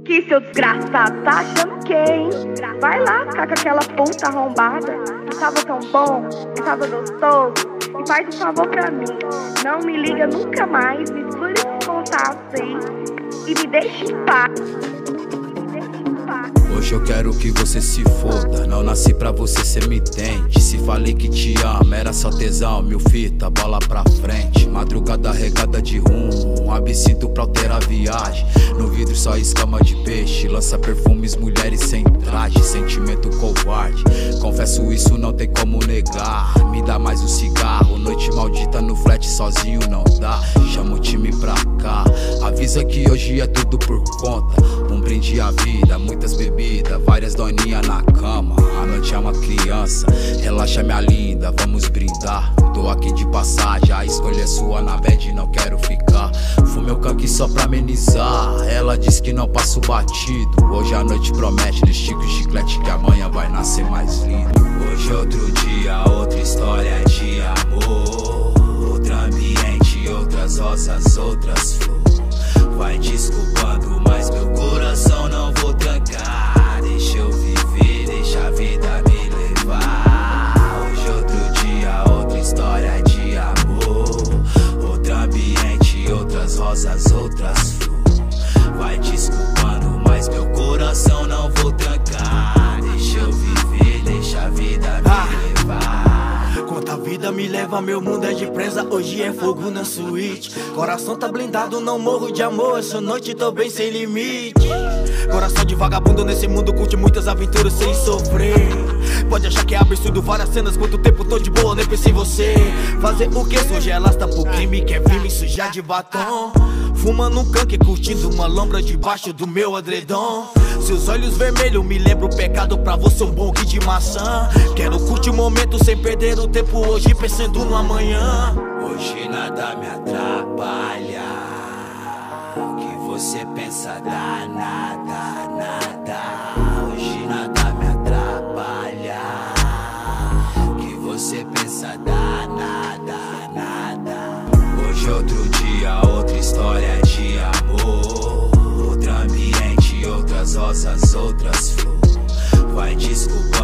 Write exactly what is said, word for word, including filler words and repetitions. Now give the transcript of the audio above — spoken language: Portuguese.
Que seu desgraçado, tá achando que, hein? Vai lá ficar com aquela puta arrombada. Que tava tão bom, que tava gostoso. E faz um favor pra mim. Não me liga nunca mais, me exclui esse contato aí. E me deixa em paz. Hoje eu quero que você se foda. Não nasci pra você, cê me entende. Se falei que te amo, era só tesão. Mil fita, bola pra frente. Madrugada regada de rumo, um absinto pra alterar a viagem. No vidro só escama de peixe. Lança perfumes, mulheres sem traje. Sentimento covarde, confesso isso não tem como negar. Me dá mais um cigarro, noite maldita no flat sozinho não dá. Chama o time pra cá, avisa que hoje é tudo por conta. Um brinde à vida, muitas bebidas, várias doninhas na cama. A noite é uma criança, relaxa minha linda, vamos brindar. Tô aqui de passagem, a escolha é sua, na bad não quero ficar. Fumei o canque só pra amenizar, ela diz que não passo batido. Hoje a noite promete, estica o chiclete que amanhã vai nascer mais lindo. Hoje é outro dia, outra história de amor. Outro ambiente, outras rosas, outras flores. Vai desculpando, mas meu coração não vou trancar. Deixa eu viver, deixa a vida me levar. Hoje é outro dia, outra história de amor. Outro ambiente, outras rosas, outras flores. Vai desculpando, mas meu coração não vou trancar. Deixa eu viver, deixa a vida me ah. levar. Quanto a vida me leva, meu mundo é de presa. Hoje é fogo na suíte. Coração tá blindado, não morro de amor. Essa noite tô bem sem limite. Coração de vagabundo nesse mundo, curte muitas aventuras sem sofrer. Pode achar que é absurdo, várias cenas. Quanto tempo tô de boa, nem pensei em você. Fazer o que? Hoje ela está pro crime, quer vir me sujar de batom. Fumando um canque, curtindo uma lombra debaixo do meu adredom. Seus olhos vermelhos me lembram o pecado, pra você um bom guia de maçã. Quero curtir o momento sem perder o tempo hoje, pensando no amanhã. Hoje nada me atrapalha. O que você pensa dá nada, nada. Hoje nada me atrapalha. O que você pensa dá nada, nada. Hoje é outro dia, outra história de amor. Outro ambiente, outras rosas, outras flores. Vai desculpar.